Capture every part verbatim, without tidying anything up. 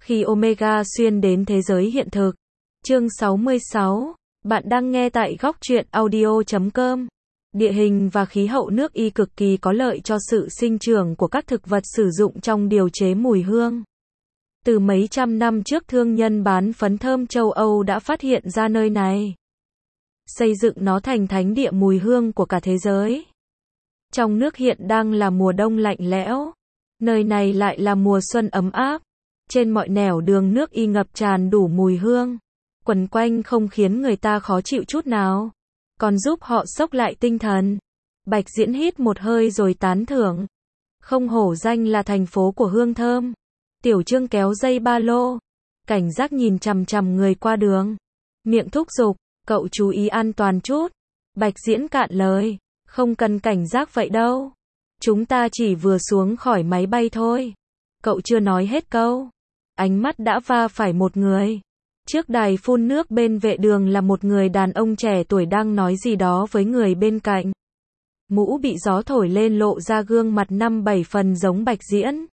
Khi Omega xuyên đến thế giới hiện thực. Chương sáu mươi sáu. Bạn đang nghe tại góc truyện audio chấm com. Địa hình và khí hậu nước Y cực kỳ có lợi cho sự sinh trưởng của các thực vật sử dụng trong điều chế mùi hương. Từ mấy trăm năm trước thương nhân bán phấn thơm châu Âu đã phát hiện ra nơi này, xây dựng nó thành thánh địa mùi hương của cả thế giới. Trong nước hiện đang là mùa đông lạnh lẽo, nơi này lại là mùa xuân ấm áp. Trên mọi nẻo đường nước Y ngập tràn đủ mùi hương, quẩn quanh không khiến người ta khó chịu chút nào, còn giúp họ xốc lại tinh thần. Bạch Diễn hít một hơi rồi tán thưởng. Không hổ danh là thành phố của hương thơm. Tiểu Trương kéo dây ba lô, cảnh giác nhìn chằm chằm người qua đường, miệng thúc giục, cậu chú ý an toàn chút. Bạch Diễn cạn lời, không cần cảnh giác vậy đâu. Chúng ta chỉ vừa xuống khỏi máy bay thôi. Cậu chưa nói hết câu, ánh mắt đã va phải một người. Trước đài phun nước bên vệ đường là một người đàn ông trẻ tuổi đang nói gì đó với người bên cạnh. Mũ bị gió thổi lên lộ ra gương mặt năm bảy phần giống Bạch Diễn.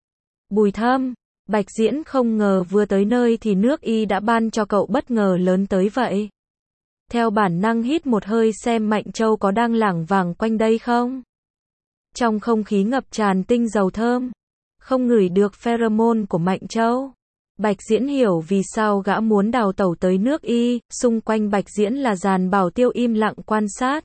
Bùi Thâm. Bạch Diễn không ngờ vừa tới nơi thì nước Y đã ban cho cậu bất ngờ lớn tới vậy. Theo bản năng hít một hơi xem Mạnh Châu có đang lảng vảng quanh đây không. Trong không khí ngập tràn tinh dầu thơm, không ngửi được pheromone của Mạnh Châu. Bạch Diễn hiểu vì sao gã muốn đào tẩu tới nước Y, xung quanh Bạch Diễn là dàn bảo tiêu im lặng quan sát.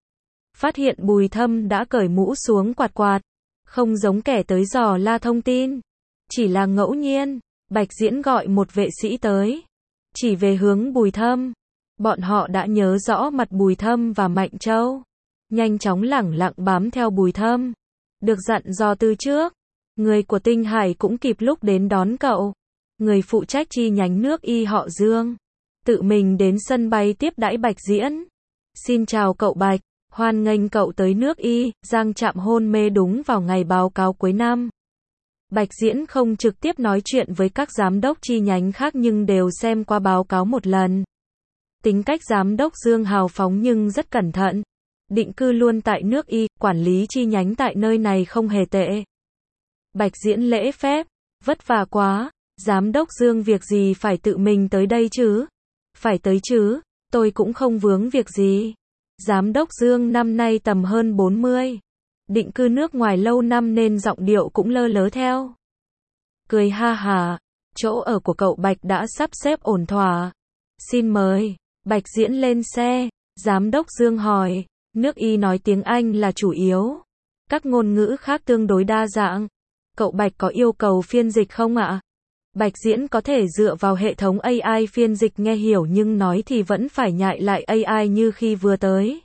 Phát hiện Bùi Thâm đã cởi mũ xuống quạt quạt, không giống kẻ tới dò la thông tin. Chỉ là ngẫu nhiên, Bạch Diễn gọi một vệ sĩ tới, chỉ về hướng Bùi Thâm. Bọn họ đã nhớ rõ mặt Bùi Thâm và Mạnh Châu, nhanh chóng lẳng lặng bám theo Bùi Thâm. Được dặn dò từ trước, người của Tinh Hải cũng kịp lúc đến đón cậu. Người phụ trách chi nhánh nước Y họ Dương, tự mình đến sân bay tiếp đãi Bạch Diễn. Xin chào cậu Bạch, hoan nghênh cậu tới nước Y. Giang Trạm hôn mê đúng vào ngày báo cáo cuối năm. Bạch Diễn không trực tiếp nói chuyện với các giám đốc chi nhánh khác nhưng đều xem qua báo cáo một lần. Tính cách giám đốc Dương hào phóng nhưng rất cẩn thận. Định cư luôn tại nước Y, quản lý chi nhánh tại nơi này không hề tệ. Bạch Diễn lễ phép, vất vả quá. Giám đốc Dương việc gì phải tự mình tới đây chứ? Phải tới chứ, tôi cũng không vướng việc gì. Giám đốc Dương năm nay tầm hơn bốn mươi. Định cư nước ngoài lâu năm nên giọng điệu cũng lơ lớ theo. Cười ha hả, chỗ ở của cậu Bạch đã sắp xếp ổn thỏa. Xin mời. Bạch Diễn lên xe, giám đốc Dương hỏi, nước Y nói tiếng Anh là chủ yếu. Các ngôn ngữ khác tương đối đa dạng. Cậu Bạch có yêu cầu phiên dịch không ạ? Bạch Diễn có thể dựa vào hệ thống a i phiên dịch nghe hiểu nhưng nói thì vẫn phải nhại lại a i như khi vừa tới.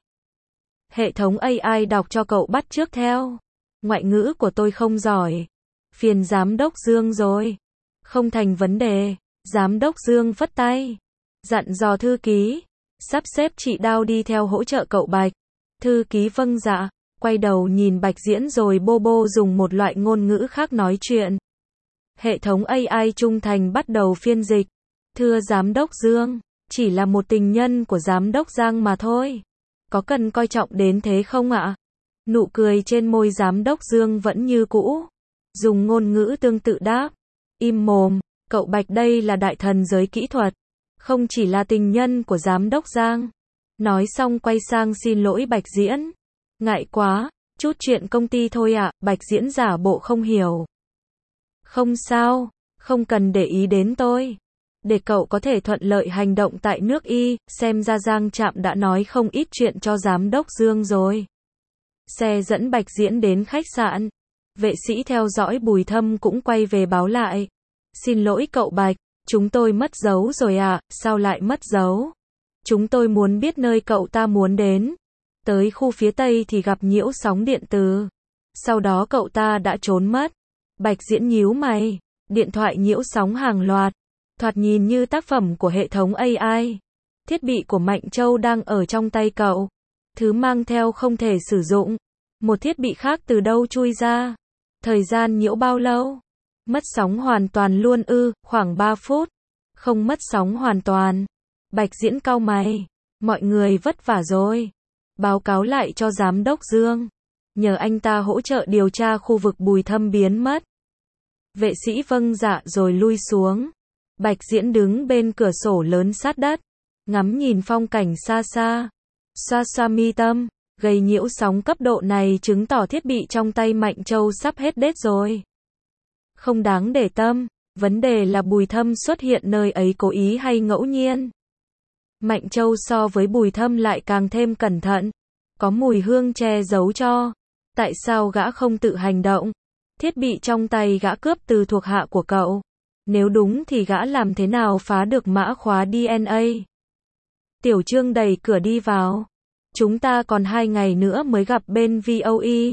Hệ thống a i đọc cho cậu bắt chước theo. Ngoại ngữ của tôi không giỏi. Phiền giám đốc Dương rồi. Không thành vấn đề. Giám đốc Dương vất tay, dặn dò thư ký, sắp xếp chị Đao đi theo hỗ trợ cậu Bạch. Thư ký vâng dạ, quay đầu nhìn Bạch Diễn rồi bô bô dùng một loại ngôn ngữ khác nói chuyện. Hệ thống a i trung thành bắt đầu phiên dịch. Thưa giám đốc Dương, chỉ là một tình nhân của giám đốc Giang mà thôi. Có cần coi trọng đến thế không ạ? Nụ cười trên môi giám đốc Dương vẫn như cũ. Dùng ngôn ngữ tương tự đáp. Im mồm, cậu Bạch đây là đại thần giới kỹ thuật. Không chỉ là tình nhân của giám đốc Giang. Nói xong quay sang xin lỗi Bạch Diễn. Ngại quá, chút chuyện công ty thôi ạ. Bạch Diễn giả bộ không hiểu. Không sao, không cần để ý đến tôi. Để cậu có thể thuận lợi hành động tại nước Y, xem ra Giang Trạm đã nói không ít chuyện cho giám đốc Dương rồi. Xe dẫn Bạch Diễn đến khách sạn. Vệ sĩ theo dõi Bùi Thâm cũng quay về báo lại. Xin lỗi cậu Bạch, chúng tôi mất dấu rồi à, sao lại mất dấu? Chúng tôi muốn biết nơi cậu ta muốn đến. Tới khu phía Tây thì gặp nhiễu sóng điện từ. Sau đó cậu ta đã trốn mất. Bạch Diễn nhíu mày, điện thoại nhiễu sóng hàng loạt, thoạt nhìn như tác phẩm của hệ thống a i. Thiết bị của Mạnh Châu đang ở trong tay cậu. Thứ mang theo không thể sử dụng. Một thiết bị khác từ đâu chui ra. Thời gian nhiễu bao lâu? Mất sóng hoàn toàn luôn ư, khoảng ba phút. Không mất sóng hoàn toàn. Bạch Diễn cau mày. Mọi người vất vả rồi. Báo cáo lại cho giám đốc Dương. Nhờ anh ta hỗ trợ điều tra khu vực Bùi Thâm biến mất. Vệ sĩ vâng dạ rồi lui xuống. Bạch Diễn đứng bên cửa sổ lớn sát đất, ngắm nhìn phong cảnh xa xa. Xoa xoa mi tâm, gây nhiễu sóng cấp độ này chứng tỏ thiết bị trong tay Mạnh Châu sắp hết đét rồi. Không đáng để tâm, vấn đề là Bùi Thâm xuất hiện nơi ấy cố ý hay ngẫu nhiên. Mạnh Châu so với Bùi Thâm lại càng thêm cẩn thận, có mùi hương che giấu cho. Tại sao gã không tự hành động? Thiết bị trong tay gã cướp từ thuộc hạ của cậu. Nếu đúng thì gã làm thế nào phá được mã khóa đê en a? Tiểu Trương đẩy cửa đi vào. Chúng ta còn hai ngày nữa mới gặp bên vê o e.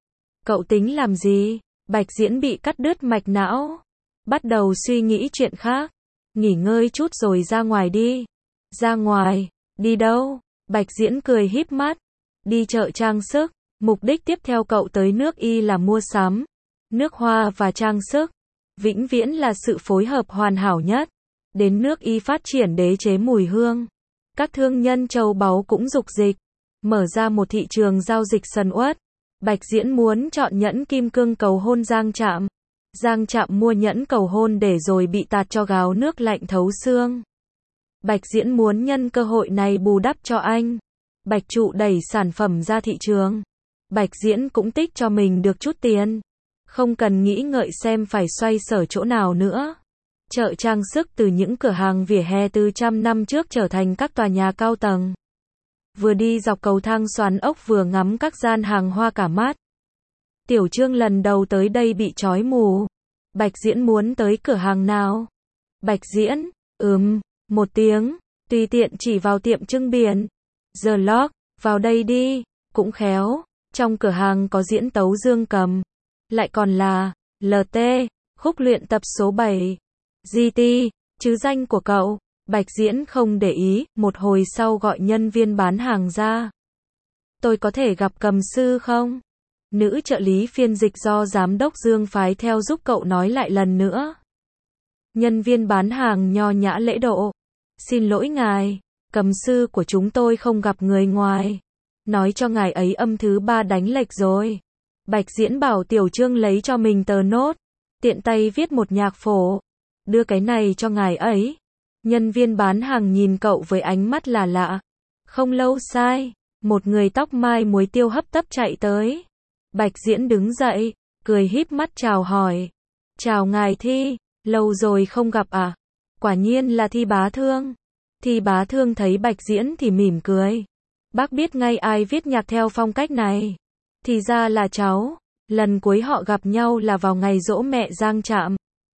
Cậu tính làm gì? Bạch Diễn bị cắt đứt mạch não. Bắt đầu suy nghĩ chuyện khác. Nghỉ ngơi chút rồi ra ngoài đi. Ra ngoài? Đi đâu? Bạch Diễn cười híp mắt. Đi chợ trang sức. Mục đích tiếp theo cậu tới nước Y là mua sắm. Nước Hoa và trang sức. Vĩnh viễn là sự phối hợp hoàn hảo nhất. Đến nước Y phát triển đế chế mùi hương. Các thương nhân châu báu cũng dục dịch. Mở ra một thị trường giao dịch sần uất. Bạch Diễn muốn chọn nhẫn kim cương cầu hôn Giang Trạm. Giang Trạm mua nhẫn cầu hôn để rồi bị tạt cho gáo nước lạnh thấu xương. Bạch Diễn muốn nhân cơ hội này bù đắp cho anh. Bạch Trụ đẩy sản phẩm ra thị trường. Bạch Diễn cũng tích cho mình được chút tiền. Không cần nghĩ ngợi xem phải xoay sở chỗ nào nữa. Chợ trang sức từ những cửa hàng vỉa hè từ trăm năm trước trở thành các tòa nhà cao tầng. Vừa đi dọc cầu thang xoắn ốc vừa ngắm các gian hàng hoa cả mắt. Tiểu Trương lần đầu tới đây bị chói mù. Bạch Diễn muốn tới cửa hàng nào? Bạch Diễn, ừm, một tiếng, tùy tiện chỉ vào tiệm trưng biển. The Lock, vào đây đi, cũng khéo. Trong cửa hàng có diễn tấu dương cầm. Lại còn là lờ tê, khúc luyện tập số bảy. giê tê, chứ danh của cậu. Bạch Diễn không để ý, một hồi sau gọi nhân viên bán hàng ra. Tôi có thể gặp cầm sư không? Nữ trợ lý phiên dịch do giám đốc Dương phái theo giúp cậu nói lại lần nữa. Nhân viên bán hàng nho nhã lễ độ. Xin lỗi ngài, cầm sư của chúng tôi không gặp người ngoài. Nói cho ngài ấy âm thứ ba đánh lệch rồi. Bạch Diễn bảo Tiểu Trương lấy cho mình tờ nốt. Tiện tay viết một nhạc phổ. Đưa cái này cho ngài ấy. Nhân viên bán hàng nhìn cậu với ánh mắt là lạ. Không lâu sai, một người tóc mai muối tiêu hấp tấp chạy tới. Bạch Diễn đứng dậy, cười híp mắt chào hỏi. Chào ngài Thi, lâu rồi không gặp à? Quả nhiên là Thi Bá Thương. Thi Bá Thương thấy Bạch Diễn thì mỉm cười. Bác biết ngay ai viết nhạc theo phong cách này. Thì ra là cháu. Lần cuối họ gặp nhau là vào ngày giỗ mẹ Giang Trạm.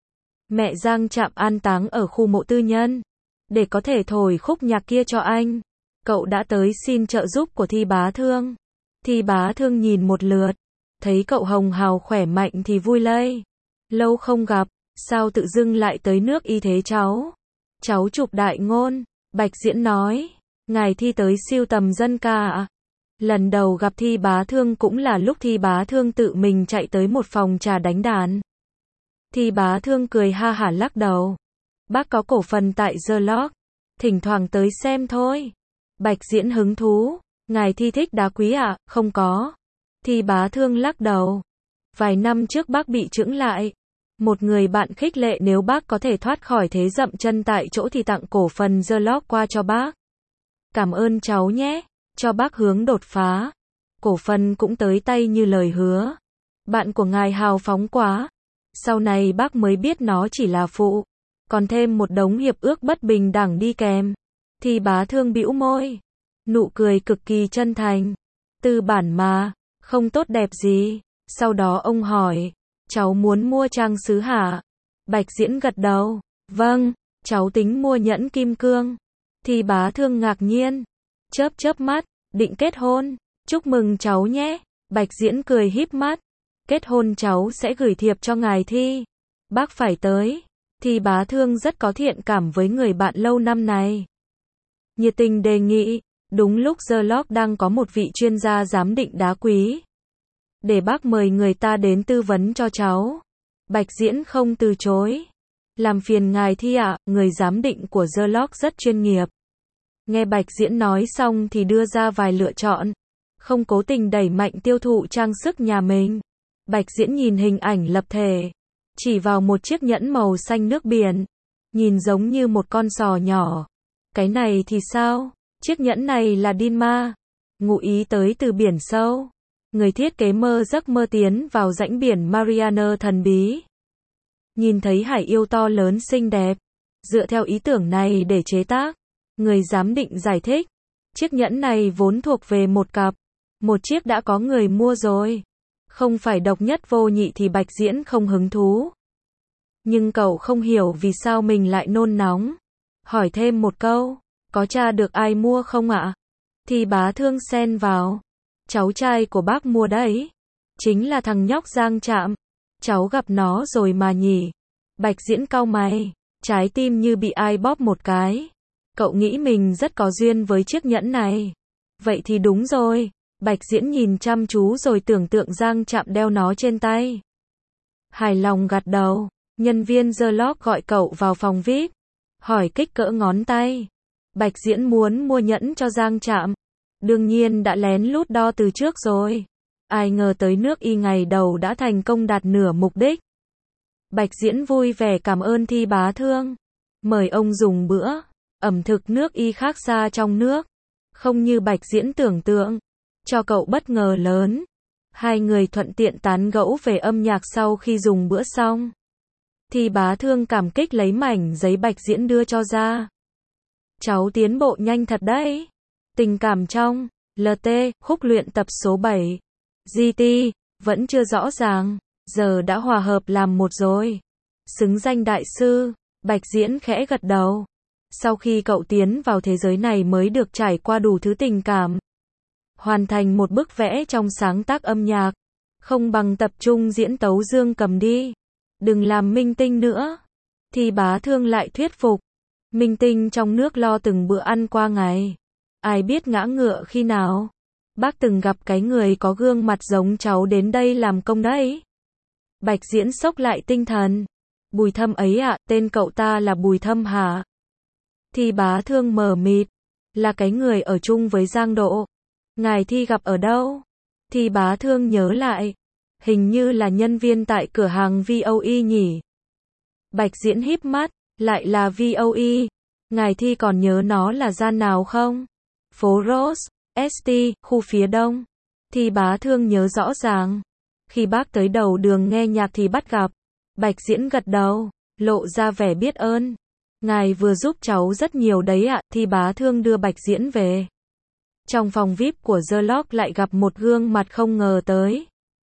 Mẹ Giang Trạm an táng ở khu mộ tư nhân. Để có thể thổi khúc nhạc kia cho anh, cậu đã tới xin trợ giúp của Thi Bá Thương. Thi Bá Thương nhìn một lượt, thấy cậu hồng hào khỏe mạnh thì vui lây. Lâu không gặp, sao tự dưng lại tới nước Y thế cháu? Cháu chụp đại ngôn. Bạch Diễn nói, ngài Thi tới siêu tầm dân ca ạ. Lần đầu gặp Thi Bá Thương cũng là lúc Thi Bá Thương tự mình chạy tới một phòng trà đánh đàn. Thi Bá Thương cười ha hả lắc đầu. Bác có cổ phần tại The Lock, thỉnh thoảng tới xem thôi. Bạch Diễn hứng thú, ngài Thi thích đá quý ạ? À? Không có. Thi Bá Thương lắc đầu. Vài năm trước bác bị chững lại. Một người bạn khích lệ nếu bác có thể thoát khỏi thế dậm chân tại chỗ thì tặng cổ phần The Lock qua cho bác. Cảm ơn cháu nhé, cho bác hướng đột phá. Cổ phần cũng tới tay như lời hứa. Bạn của ngài hào phóng quá. Sau này bác mới biết nó chỉ là phụ. Còn thêm một đống hiệp ước bất bình đẳng đi kèm. Thi Bá Thương bĩu môi. Nụ cười cực kỳ chân thành. Tư bản mà, không tốt đẹp gì. Sau đó ông hỏi, cháu muốn mua trang sứ hả? Bạch Diễn gật đầu. Vâng, cháu tính mua nhẫn kim cương. Thi Bá Thương ngạc nhiên. Chớp chớp mắt, định kết hôn. Chúc mừng cháu nhé. Bạch Diễn cười híp mắt. Kết hôn cháu sẽ gửi thiệp cho ngài Thi. Bác phải tới. Thi Bá Thương rất có thiện cảm với người bạn lâu năm này. Nhiệt tình đề nghị. Đúng lúc The Lock đang có một vị chuyên gia giám định đá quý. Để bác mời người ta đến tư vấn cho cháu. Bạch Diễn không từ chối. Làm phiền ngài Thi ạ, người giám định của The Lock rất chuyên nghiệp. Nghe Bạch Diễn nói xong thì đưa ra vài lựa chọn. Không cố tình đẩy mạnh tiêu thụ trang sức nhà mình. Bạch Diễn nhìn hình ảnh lập thể. chỉ vào một chiếc nhẫn màu xanh nước biển, nhìn giống như một con sò nhỏ. Cái này thì sao? Chiếc nhẫn này là Dinma, ngụ ý tới từ biển sâu. Người thiết kế mơ giấc mơ tiến vào rãnh biển Mariana thần bí. Nhìn thấy hải yêu to lớn xinh đẹp, dựa theo ý tưởng này để chế tác, người giám định giải thích, chiếc nhẫn này vốn thuộc về một cặp, một chiếc đã có người mua rồi. Không phải độc nhất vô nhị thì Bạch Diễn không hứng thú. Nhưng cậu không hiểu vì sao mình lại nôn nóng. Hỏi thêm một câu, có tra được ai mua không ạ? Thì Bá Thương xen vào, cháu trai của bác mua đấy. Chính là thằng nhóc Giang Trạm. Cháu gặp nó rồi mà nhỉ? Bạch Diễn cau mày, trái tim như bị ai bóp một cái. Cậu nghĩ mình rất có duyên với chiếc nhẫn này. Vậy thì đúng rồi. Bạch Diễn nhìn chăm chú rồi tưởng tượng Giang Trạm đeo nó trên tay. Hài lòng gật đầu. Nhân viên Sherlock gọi cậu vào phòng vi ai pi. Hỏi kích cỡ ngón tay. Bạch Diễn muốn mua nhẫn cho Giang Trạm. Đương nhiên đã lén lút đo từ trước rồi. Ai ngờ tới nước y ngày đầu đã thành công đạt nửa mục đích. Bạch Diễn vui vẻ cảm ơn Thi Bá Thương. Mời ông dùng bữa. Ẩm thực nước y khác xa trong nước. Không như Bạch Diễn tưởng tượng. Cho cậu bất ngờ lớn. Hai người thuận tiện tán gẫu về âm nhạc sau khi dùng bữa xong. Thi Bá Thương cảm kích lấy mảnh giấy Bạch Diễn đưa cho ra. Cháu tiến bộ nhanh thật đấy. Tình cảm trong lờ tê, khúc luyện tập số bảy. giê tê, vẫn chưa rõ ràng, giờ đã hòa hợp làm một rồi. Xứng danh đại sư, Bạch Diễn khẽ gật đầu. Sau khi cậu tiến vào thế giới này mới được trải qua đủ thứ tình cảm. Hoàn thành một bức vẽ trong sáng tác âm nhạc. Không bằng tập trung diễn tấu dương cầm đi. Đừng làm minh tinh nữa. Thì Bá Thương lại thuyết phục. Minh tinh trong nước lo từng bữa ăn qua ngày. Ai biết ngã ngựa khi nào. Bác từng gặp cái người có gương mặt giống cháu đến đây làm công đấy. Bạch Diễn sốc lại tinh thần. Bùi Thâm ấy ạ, à, tên cậu ta là Bùi Thâm hả? Thì Bá Thương mờ mịt. Là cái người ở chung với Giang Độ. Ngài Thi gặp ở đâu? Thì Bá Thương nhớ lại. Hình như là nhân viên tại cửa hàng vê o e nhỉ? Bạch Diễn híp mắt. Lại là vê o e. Ngài Thi còn nhớ nó là gian nào không? Phố Rose, ét tê, khu phía đông. Thì Bá Thương nhớ rõ ràng. Khi bác tới đầu đường nghe nhạc thì bắt gặp. Bạch Diễn gật đầu, lộ ra vẻ biết ơn. Ngài vừa giúp cháu rất nhiều đấy ạ. Thì Bá Thương đưa Bạch Diễn về. Trong phòng vi ai pi của Sherlock lại gặp một gương mặt không ngờ tới.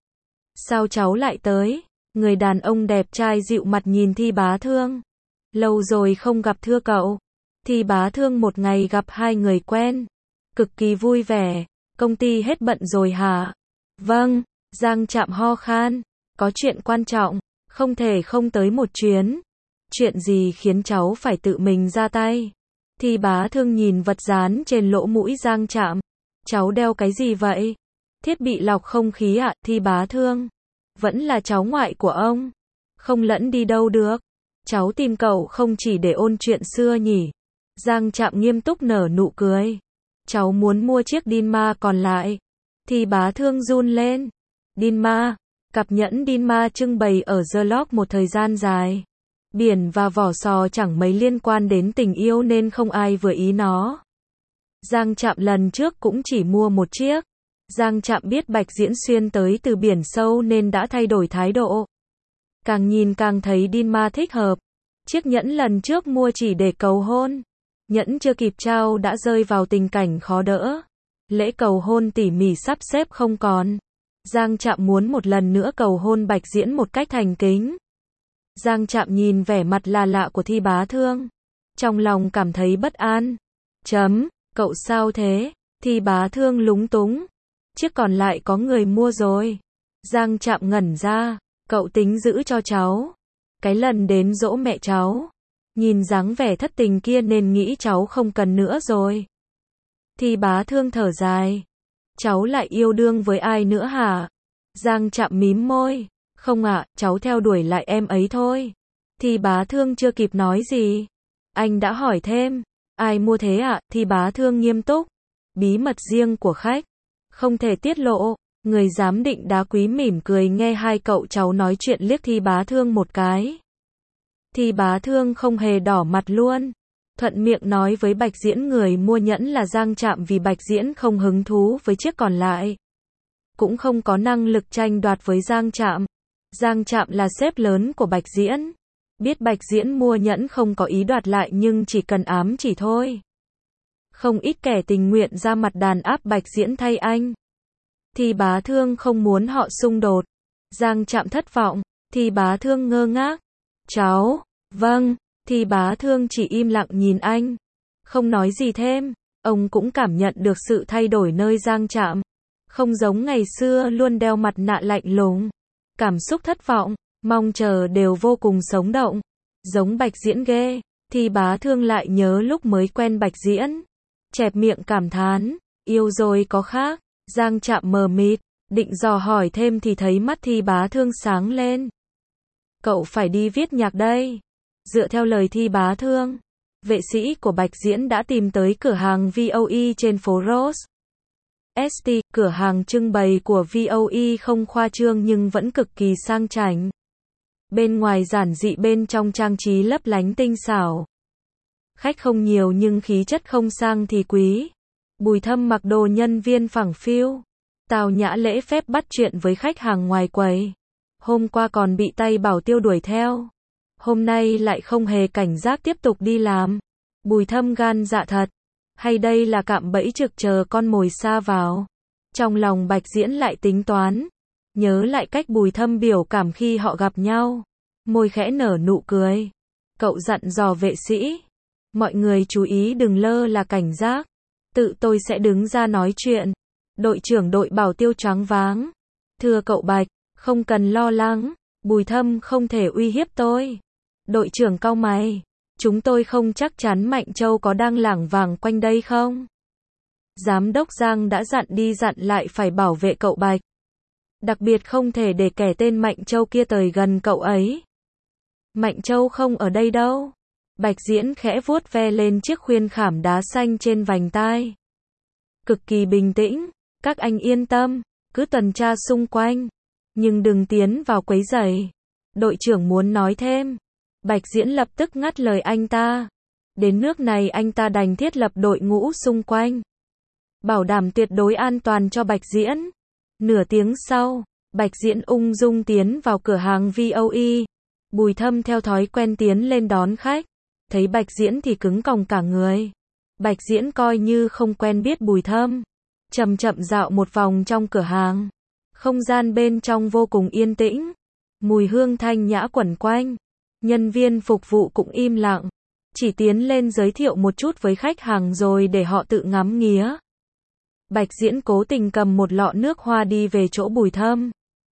Sao cháu lại tới? Người đàn ông đẹp trai dịu mặt nhìn Thi Bá Thương. Lâu rồi không gặp thưa cậu. Thi Bá Thương một ngày gặp hai người quen. Cực kỳ vui vẻ. Công ty hết bận rồi hả? Vâng. Giang Trạm ho khan. Có chuyện quan trọng. Không thể không tới một chuyến. Chuyện gì khiến cháu phải tự mình ra tay? Thi Bá Thương nhìn vật dán trên lỗ mũi Giang Trạm. Cháu đeo cái gì vậy? Thiết bị lọc không khí ạ. À? Thi Bá Thương. Vẫn là cháu ngoại của ông. Không lẫn đi đâu được. Cháu tìm cậu không chỉ để ôn chuyện xưa nhỉ? Giang Trạm nghiêm túc nở nụ cười. Cháu muốn mua chiếc Dinma còn lại. Thì Bá Thương run lên. Dinma. Cặp nhẫn Dinma trưng bày ở Sherlock một thời gian dài. Biển và vỏ sò chẳng mấy liên quan đến tình yêu nên không ai vừa ý nó. Giang Trạm lần trước cũng chỉ mua một chiếc. Giang Trạm biết Bạch Diễn xuyên tới từ biển sâu nên đã thay đổi thái độ. Càng nhìn càng thấy Dinma thích hợp. Chiếc nhẫn lần trước mua chỉ để cầu hôn. Nhẫn chưa kịp trao đã rơi vào tình cảnh khó đỡ. Lễ cầu hôn tỉ mỉ sắp xếp không còn. Giang Trạm muốn một lần nữa cầu hôn Bạch Diễn một cách thành kính. Giang Trạm nhìn vẻ mặt là lạ của Thi Bá Thương. Trong lòng cảm thấy bất an. Chấm, cậu sao thế? Thi Bá Thương lúng túng. Chiếc còn lại có người mua rồi. Giang Trạm ngẩn ra. Cậu tính giữ cho cháu. Cái lần đến giỗ mẹ cháu. Nhìn dáng vẻ thất tình kia nên nghĩ cháu không cần nữa rồi. Thi Bá Thương thở dài. Cháu lại yêu đương với ai nữa hả? Giang Trạm mím môi. Không ạ, à, cháu theo đuổi lại em ấy thôi. Thi Bá Thương chưa kịp nói gì. Anh đã hỏi thêm. Ai mua thế ạ? À? Thi Bá Thương nghiêm túc. Bí mật riêng của khách. Không thể tiết lộ. Người giám định đá quý mỉm cười nghe hai cậu cháu nói chuyện liếc Thi Bá Thương một cái. Thi Bá Thương không hề đỏ mặt luôn. Thuận miệng nói với Bạch Diễn người mua nhẫn là Giang Trạm vì Bạch Diễn không hứng thú với chiếc còn lại. Cũng không có năng lực tranh đoạt với Giang Trạm. Giang Trạm là sếp lớn của Bạch Diễn. Biết Bạch Diễn mua nhẫn không có ý đoạt lại nhưng chỉ cần ám chỉ thôi. Không ít kẻ tình nguyện ra mặt đàn áp Bạch Diễn thay anh. Thi Bá Thương không muốn họ xung đột. Giang Trạm thất vọng. Thi Bá Thương ngơ ngác. Cháu, vâng. Thi Bá Thương chỉ im lặng nhìn anh. Không nói gì thêm. Ông cũng cảm nhận được sự thay đổi nơi Giang Trạm. Không giống ngày xưa luôn đeo mặt nạ lạnh lùng. Cảm xúc thất vọng, mong chờ đều vô cùng sống động. Giống Bạch Diễn ghê. Thi Bá Thương lại nhớ lúc mới quen Bạch Diễn. Chẹp miệng cảm thán. Yêu rồi có khác. Giang Trạm mờ mịt. Định dò hỏi thêm thì thấy mắt Thi Bá Thương sáng lên. Cậu phải đi viết nhạc đây. Dựa theo lời Thi Bá Thương, vệ sĩ của Bạch Diễn đã tìm tới cửa hàng vê o e trên phố Rose. ét tê, cửa hàng trưng bày của vê o e không khoa trương nhưng vẫn cực kỳ sang chảnh. Bên ngoài giản dị, bên trong trang trí lấp lánh tinh xảo. Khách không nhiều nhưng khí chất không sang thì quý. Bùi Thâm mặc đồ nhân viên phẳng phiu, tao nhã lễ phép bắt chuyện với khách hàng ngoài quầy. Hôm qua còn bị tay bảo tiêu đuổi theo. Hôm nay lại không hề cảnh giác tiếp tục đi làm. Bùi Thâm gan dạ thật. Hay đây là cạm bẫy trực chờ con mồi sa vào. Trong lòng Bạch Diễn lại tính toán. Nhớ lại cách Bùi Thâm biểu cảm khi họ gặp nhau. Môi khẽ nở nụ cười. Cậu dặn dò vệ sĩ. Mọi người chú ý đừng lơ là cảnh giác. Tự tôi sẽ đứng ra nói chuyện. Đội trưởng đội bảo tiêu choáng váng. Thưa cậu Bạch, không cần lo lắng. Bùi Thâm không thể uy hiếp tôi. Đội trưởng cau mày. Chúng tôi không chắc chắn Mạnh Châu có đang lảng vảng quanh đây không? Giám đốc Giang đã dặn đi dặn lại phải bảo vệ cậu Bạch. Đặc biệt không thể để kẻ tên Mạnh Châu kia tới gần cậu ấy. Mạnh Châu không ở đây đâu. Bạch Diễn khẽ vuốt ve lên chiếc khuyên khảm đá xanh trên vành tai. Cực kỳ bình tĩnh. Các anh yên tâm. Cứ tuần tra xung quanh. Nhưng đừng tiến vào quấy rầy. Đội trưởng muốn nói thêm. Bạch Diễn lập tức ngắt lời anh ta. Đến nước này anh ta đành thiết lập đội ngũ xung quanh. Bảo đảm tuyệt đối an toàn cho Bạch Diễn. Nửa tiếng sau, Bạch Diễn ung dung tiến vào cửa hàng vê o e. Bùi Thâm theo thói quen tiến lên đón khách. Thấy Bạch Diễn thì cứng còng cả người. Bạch Diễn coi như không quen biết Bùi Thâm. Chậm chậm dạo một vòng trong cửa hàng. Không gian bên trong vô cùng yên tĩnh. Mùi hương thanh nhã quẩn quanh. Nhân viên phục vụ cũng im lặng. Chỉ tiến lên giới thiệu một chút với khách hàng rồi để họ tự ngắm nghía. Bạch Diễn cố tình cầm một lọ nước hoa đi về chỗ Bùi Thâm.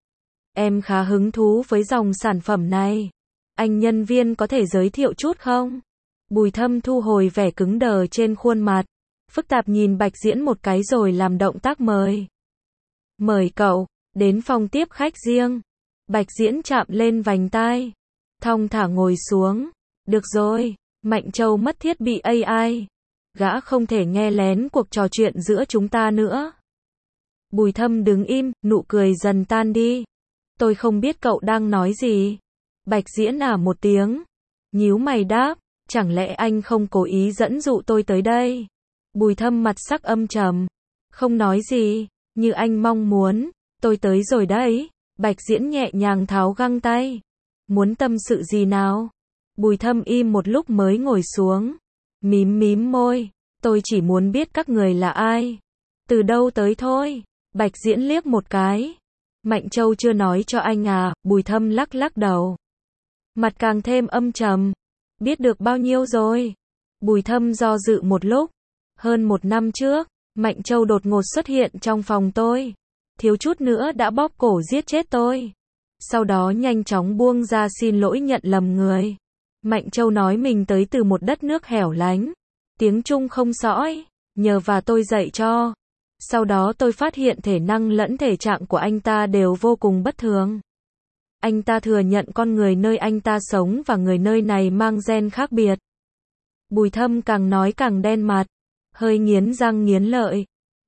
Em khá hứng thú với dòng sản phẩm này. Anh nhân viên có thể giới thiệu chút không? Bùi Thâm thu hồi vẻ cứng đờ trên khuôn mặt. Phức tạp nhìn Bạch Diễn một cái rồi làm động tác mời. Mời cậu, đến phòng tiếp khách riêng. Bạch Diễn chạm lên vành tai. Thong thả ngồi xuống. Được rồi, Mạnh Châu mất thiết bị a i. Gã không thể nghe lén cuộc trò chuyện giữa chúng ta nữa. Bùi Thâm đứng im, nụ cười dần tan đi. Tôi không biết cậu đang nói gì. Bạch Diễn à một tiếng. Nhíu mày đáp, chẳng lẽ anh không cố ý dẫn dụ tôi tới đây? Bùi Thâm mặt sắc âm trầm. Không nói gì, như anh mong muốn, tôi tới rồi đấy. Bạch Diễn nhẹ nhàng tháo găng tay. Muốn tâm sự gì nào? Bùi Thâm im một lúc mới ngồi xuống. Mím mím môi. Tôi chỉ muốn biết các người là ai. Từ đâu tới thôi. Bạch Diễn liếc một cái. Mạnh Châu chưa nói cho anh à? Bùi Thâm lắc lắc đầu. Mặt càng thêm âm trầm. Biết được bao nhiêu rồi? Bùi Thâm do dự một lúc. Hơn một năm trước, Mạnh Châu đột ngột xuất hiện trong phòng tôi. Thiếu chút nữa đã bóp cổ giết chết tôi. Sau đó nhanh chóng buông ra xin lỗi nhận lầm người. Mạnh Châu nói mình tới từ một đất nước hẻo lánh. Tiếng Trung không sõi. Nhờ và tôi dạy cho. Sau đó tôi phát hiện thể năng lẫn thể trạng của anh ta đều vô cùng bất thường. Anh ta thừa nhận con người nơi anh ta sống và người nơi này mang gen khác biệt. Bùi Thâm càng nói càng đen mặt. Hơi nghiến răng nghiến lợi.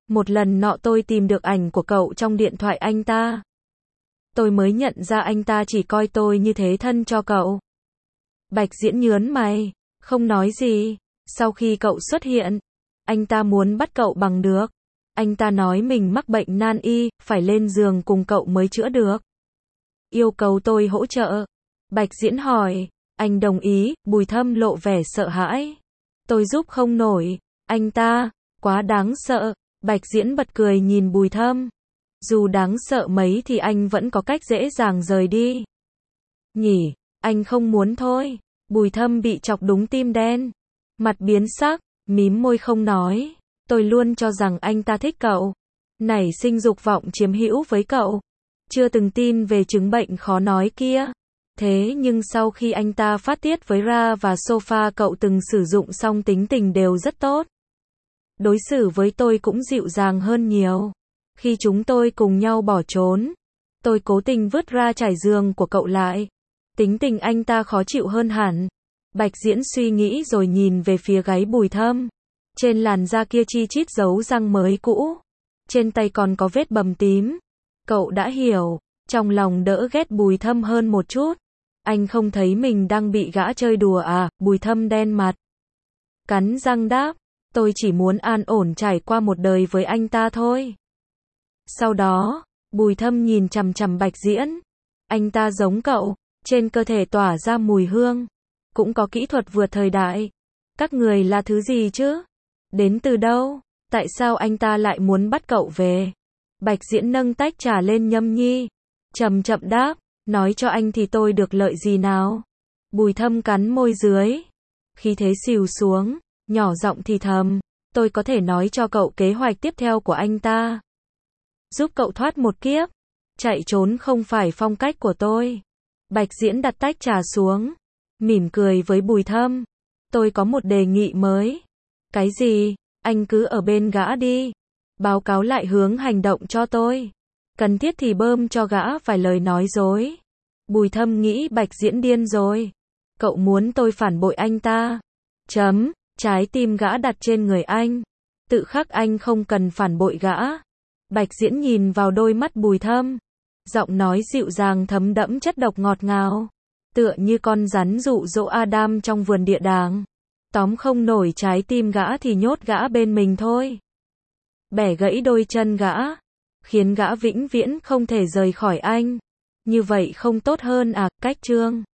Một lần nọ tôi tìm được ảnh của cậu trong điện thoại anh ta. Tôi mới nhận ra anh ta chỉ coi tôi như thế thân cho cậu. Bạch Diễn nhớn mày, không nói gì. Sau khi cậu xuất hiện, anh ta muốn bắt cậu bằng được. Anh ta nói mình mắc bệnh nan y, phải lên giường cùng cậu mới chữa được. Yêu cầu tôi hỗ trợ. Bạch Diễn hỏi, anh đồng ý. Bùi Thâm lộ vẻ sợ hãi. Tôi giúp không nổi. Anh ta, quá đáng sợ. Bạch Diễn bật cười nhìn Bùi Thâm. Dù đáng sợ mấy thì anh vẫn có cách dễ dàng rời đi. Nhỉ, anh không muốn thôi. Bùi Thâm bị chọc đúng tim đen. Mặt biến sắc, mím môi không nói. Tôi luôn cho rằng anh ta thích cậu. Nảy sinh dục vọng chiếm hữu với cậu. Chưa từng tin về chứng bệnh khó nói kia. Thế nhưng sau khi anh ta phát tiết với Ra và Sofa cậu từng sử dụng xong tính tình đều rất tốt. Đối xử với tôi cũng dịu dàng hơn nhiều. Khi chúng tôi cùng nhau bỏ trốn, tôi cố tình vứt Ra trải giường của cậu lại. Tính tình anh ta khó chịu hơn hẳn. Bạch Diễn suy nghĩ rồi nhìn về phía gáy Bùi Thâm. Trên làn da kia chi chít dấu răng mới cũ. Trên tay còn có vết bầm tím. Cậu đã hiểu, trong lòng đỡ ghét Bùi Thâm hơn một chút. Anh không thấy mình đang bị gã chơi đùa à? Bùi Thâm đen mặt. Cắn răng đáp, tôi chỉ muốn an ổn trải qua một đời với anh ta thôi. Sau đó, Bùi Thâm nhìn chằm chằm Bạch Diễn. Anh ta giống cậu, trên cơ thể tỏa ra mùi hương. Cũng có kỹ thuật vượt thời đại. Các người là thứ gì chứ? Đến từ đâu? Tại sao anh ta lại muốn bắt cậu về? Bạch Diễn nâng tách trà lên nhâm nhi. Chậm chậm đáp, nói cho anh thì tôi được lợi gì nào? Bùi Thâm cắn môi dưới. Khí thế xìu xuống, nhỏ giọng thì thầm. Tôi có thể nói cho cậu kế hoạch tiếp theo của anh ta. Giúp cậu thoát một kiếp. Chạy trốn không phải phong cách của tôi. Bạch Diễn đặt tách trà xuống. Mỉm cười với Bùi Thâm. Tôi có một đề nghị mới. Cái gì? Anh cứ ở bên gã đi. Báo cáo lại hướng hành động cho tôi. Cần thiết thì bơm cho gã vài lời nói dối. Bùi Thâm nghĩ Bạch Diễn điên rồi. Cậu muốn tôi phản bội anh ta. Chấm, trái tim gã đặt trên người anh. Tự khắc anh không cần phản bội gã. Bạch Diễn nhìn vào đôi mắt Bùi Thâm. Giọng nói dịu dàng thấm đẫm chất độc ngọt ngào. Tựa như con rắn dụ dỗ Adam trong vườn địa đàng. Tóm không nổi trái tim gã thì nhốt gã bên mình thôi. Bẻ gãy đôi chân gã. Khiến gã vĩnh viễn không thể rời khỏi anh. Như vậy không tốt hơn à? Cách chương